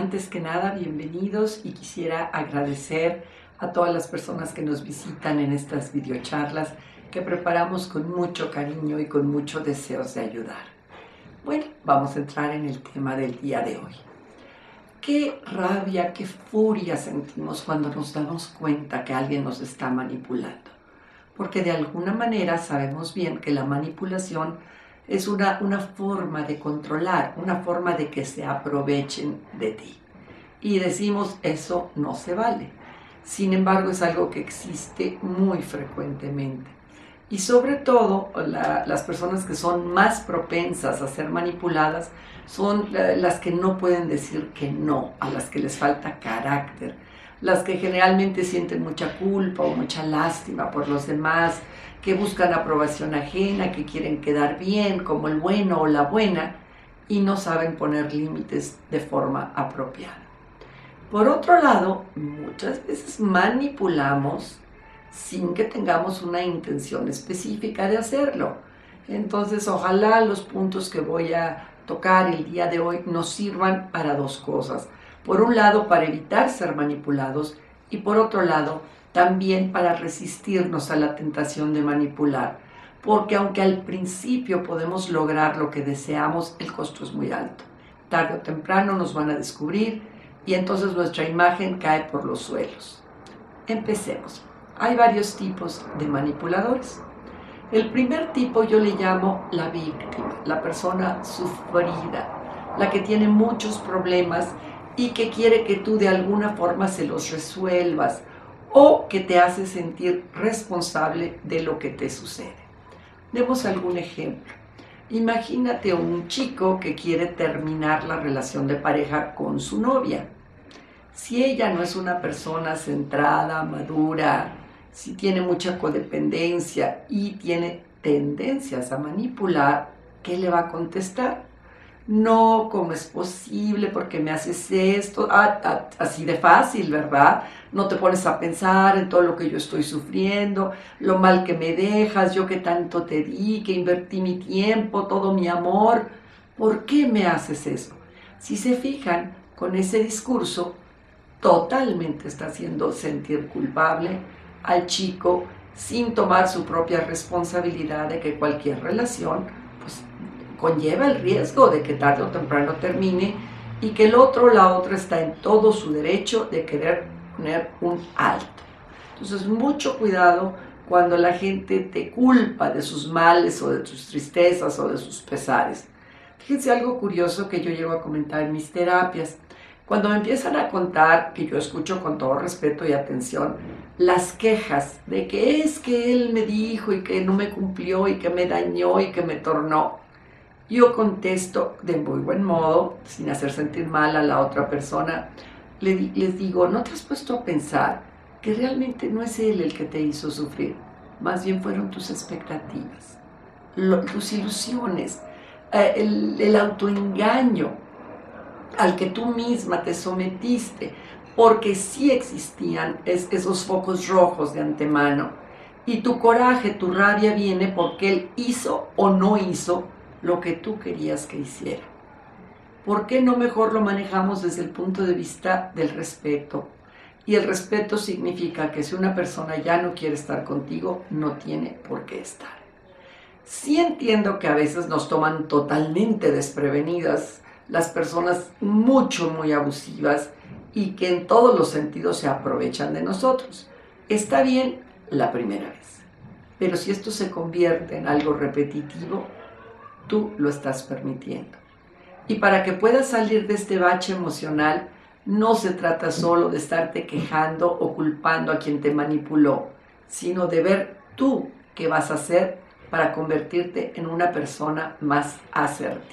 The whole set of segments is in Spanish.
Antes que nada, bienvenidos y quisiera agradecer a todas las personas que nos visitan en estas videocharlas que preparamos con mucho cariño y con muchos deseos de ayudar. Bueno, vamos a entrar en el tema del día de hoy. Qué rabia, qué furia sentimos cuando nos damos cuenta que alguien nos está manipulando. Porque de alguna manera sabemos bien que la manipulación es una forma de controlar, una forma de que se aprovechen de ti. Y decimos, eso no se vale. Sin embargo, es algo que existe muy frecuentemente. Y sobre todo, las personas que son más propensas a ser manipuladas son las que no pueden decir que no, a las que les falta carácter, las que generalmente sienten mucha culpa o mucha lástima por los demás, que buscan aprobación ajena, que quieren quedar bien como el bueno o la buena y no saben poner límites de forma apropiada. Por otro lado, muchas veces manipulamos sin que tengamos una intención específica de hacerlo. Entonces, ojalá los puntos que voy a tocar el día de hoy nos sirvan para dos cosas. Por un lado, para evitar ser manipulados y por otro lado, también para resistirnos a la tentación de manipular. Porque aunque al principio podemos lograr lo que deseamos, el costo es muy alto. Tarde o temprano nos van a descubrir y entonces nuestra imagen cae por los suelos. Empecemos. Hay varios tipos de manipuladores. El primer tipo yo le llamo la víctima, la persona sufrida, la que tiene muchos problemas y que quiere que tú de alguna forma se los resuelvas o que te hace sentir responsable de lo que te sucede. Demos algún ejemplo. Imagínate un chico que quiere terminar la relación de pareja con su novia. Si ella no es una persona centrada, madura, si tiene mucha codependencia y tiene tendencias a manipular, ¿qué le va a contestar? No, ¿cómo es posible? ¿Por qué me haces esto? Así de fácil, ¿verdad? No te pones a pensar en todo lo que yo estoy sufriendo, lo mal que me dejas, yo que tanto te di, que invertí mi tiempo, todo mi amor. ¿Por qué me haces eso? Si se fijan, con ese discurso, totalmente está haciendo sentir culpable al chico sin tomar su propia responsabilidad de que cualquier relación pues conlleva el riesgo de que tarde o temprano termine y que el otro o la otra está en todo su derecho de querer poner un alto. Entonces, mucho cuidado cuando la gente te culpa de sus males o de sus tristezas o de sus pesares. Fíjense algo curioso que yo llego a comentar en mis terapias. Cuando me empiezan a contar, que yo escucho con todo respeto y atención, las quejas de que es que él me dijo y que no me cumplió y que me dañó y que me tornó, yo contesto de muy buen modo, sin hacer sentir mal a la otra persona, les digo, ¿no te has puesto a pensar que realmente no es él el que te hizo sufrir? Más bien fueron tus expectativas, tus ilusiones, el autoengaño al que tú misma te sometiste, porque sí existían esos focos rojos de antemano, y tu coraje, tu rabia viene porque él hizo o no hizo lo que tú querías que hiciera. ¿Por qué no mejor lo manejamos desde el punto de vista del respeto? Y el respeto significa que si una persona ya no quiere estar contigo, no tiene por qué estar. Sí entiendo que a veces nos toman totalmente desprevenidas las personas muy abusivas y que en todos los sentidos se aprovechan de nosotros. Está bien la primera vez, pero si esto se convierte en algo repetitivo, tú lo estás permitiendo. Y para que puedas salir de este bache emocional, no se trata solo de estarte quejando o culpando a quien te manipuló, sino de ver tú qué vas a hacer para convertirte en una persona más asertiva.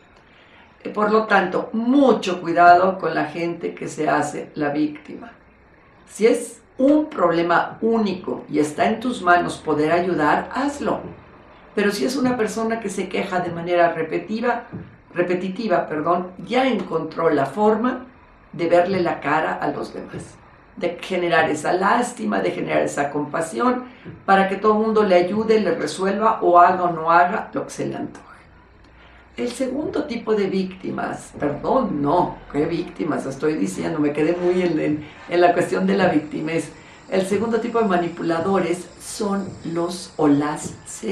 Por lo tanto, mucho cuidado con la gente que se hace la víctima. Si es un problema único y está en tus manos poder ayudar, hazlo. Pero si es una persona que se queja de manera repetitiva, ya encontró la forma de verle la cara a los demás, de generar esa lástima, de generar esa compasión, para que todo el mundo le ayude, le resuelva o haga o no haga lo que se le antoje. El segundo tipo de víctimas, perdón, no, ¿qué víctimas? Estoy diciendo, me quedé muy en la cuestión de la victimez. El segundo tipo de manipuladores son los o las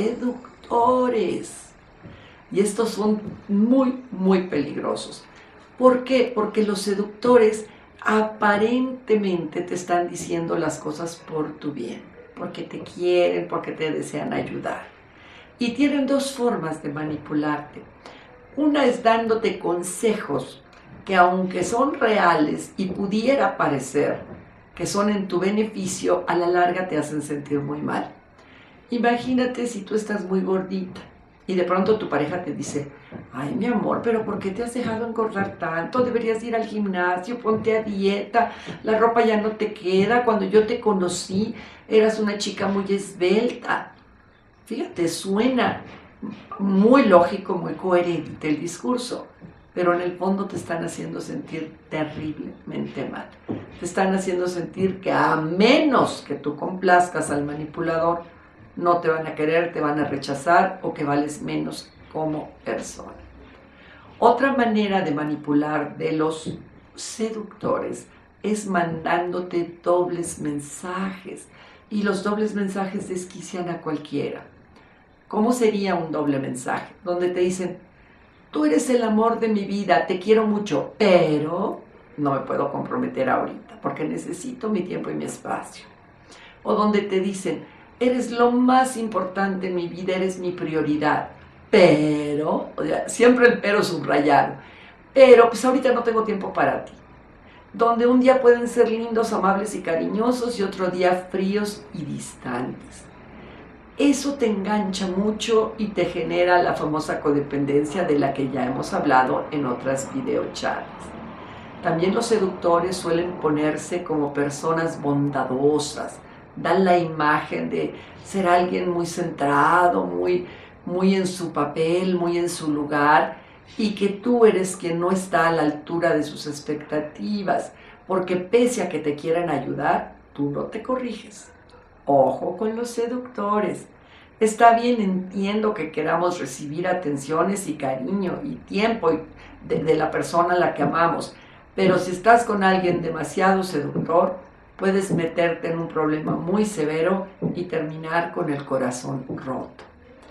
seductores. Y estos son muy, muy peligrosos. ¿Por qué? Porque los seductores aparentemente te están diciendo las cosas por tu bien, porque te quieren, porque te desean ayudar. Y tienen dos formas de manipularte. Una es dándote consejos que, aunque son reales y pudiera parecer que son en tu beneficio, a la larga te hacen sentir muy mal. Imagínate si tú estás muy gordita y de pronto tu pareja te dice: ay, mi amor, pero ¿por qué te has dejado engordar tanto? Deberías ir al gimnasio, ponte a dieta, la ropa ya no te queda. Cuando yo te conocí, eras una chica muy esbelta. Fíjate, suena muy lógico, muy coherente el discurso, pero en el fondo te están haciendo sentir terriblemente mal. Te están haciendo sentir que a menos que tú complazcas al manipulador, no te van a querer, te van a rechazar o que vales menos como persona. Otra manera de manipular de los seductores es mandándote dobles mensajes, y los dobles mensajes desquician a cualquiera. ¿Cómo sería un doble mensaje? Donde te dicen: tú eres el amor de mi vida, te quiero mucho, pero no me puedo comprometer ahorita porque necesito mi tiempo y mi espacio. O donde te dicen: eres lo más importante en mi vida, eres mi prioridad, pero, o sea, siempre el pero subrayado, pero pues ahorita no tengo tiempo para ti. Donde un día pueden ser lindos, amables y cariñosos y otro día fríos y distantes. Eso te engancha mucho y te genera la famosa codependencia de la que ya hemos hablado en otras videocharlas. También los seductores suelen ponerse como personas bondadosas, dan la imagen de ser alguien muy centrado, muy en su papel, muy en su lugar, y que tú eres quien no está a la altura de sus expectativas, porque pese a que te quieran ayudar, tú no te corriges. Ojo con los seductores. Está bien, entiendo que queramos recibir atenciones y cariño y tiempo de la persona a la que amamos, pero si estás con alguien demasiado seductor, puedes meterte en un problema muy severo y terminar con el corazón roto.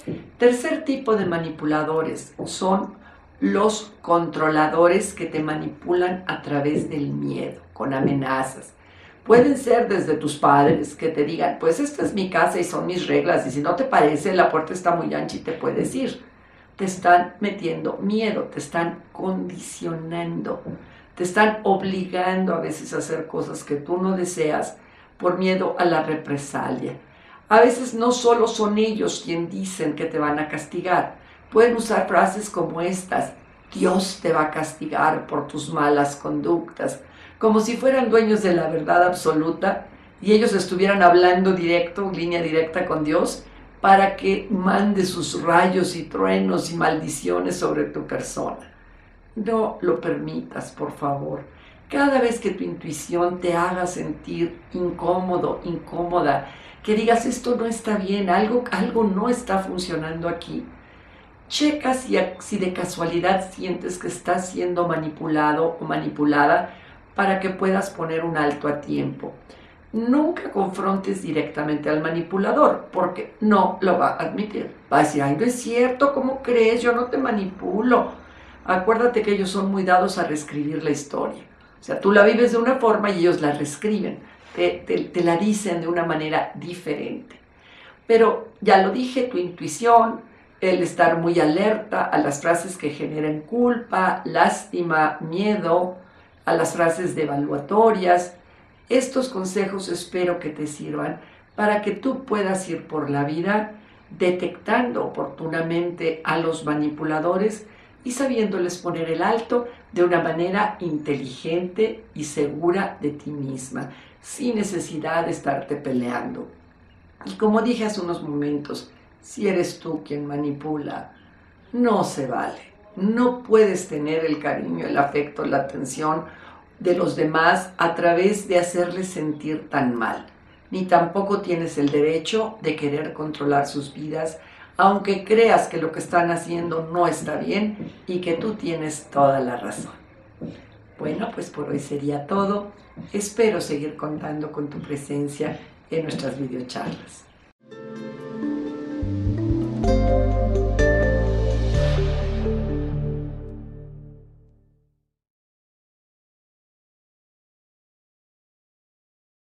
Tercer tipo de manipuladores son los controladores, que te manipulan a través del miedo, con amenazas. Pueden ser desde tus padres, que te digan: pues esta es mi casa y son mis reglas, y si no te parece, la puerta está muy ancha y te puedes ir. Te están metiendo miedo, te están condicionando, te están obligando a veces a hacer cosas que tú no deseas por miedo a la represalia. A veces no solo son ellos quienes dicen que te van a castigar. Pueden usar frases como estas: Dios te va a castigar por tus malas conductas, como si fueran dueños de la verdad absoluta y ellos estuvieran hablando directo, línea directa con Dios, para que mande sus rayos y truenos y maldiciones sobre tu persona. No lo permitas, por favor. Cada vez que tu intuición te haga sentir incómodo, incómoda, que digas: esto no está bien, algo no está funcionando aquí, checa si de casualidad sientes que estás siendo manipulado o manipulada, para que puedas poner un alto a tiempo. Nunca confrontes directamente al manipulador, porque no lo va a admitir. Va a decir: ay, no es cierto, ¿cómo crees? Yo no te manipulo. Acuérdate que ellos son muy dados a reescribir la historia. O sea, tú la vives de una forma y ellos la reescriben, te la dicen de una manera diferente. Pero ya lo dije, tu intuición, el estar muy alerta a las frases que generan culpa, lástima, miedo, a las frases devaluatorias. Estos consejos espero que te sirvan para que tú puedas ir por la vida detectando oportunamente a los manipuladores y sabiéndoles poner el alto de una manera inteligente y segura de ti misma, sin necesidad de estarte peleando. Y como dije hace unos momentos, si eres tú quien manipula, no se vale. No puedes tener el cariño, el afecto, la atención de los demás a través de hacerles sentir tan mal. Ni tampoco tienes el derecho de querer controlar sus vidas aunque creas que lo que están haciendo no está bien y que tú tienes toda la razón. Bueno, pues por hoy sería todo. Espero seguir contando con tu presencia en nuestras videocharlas.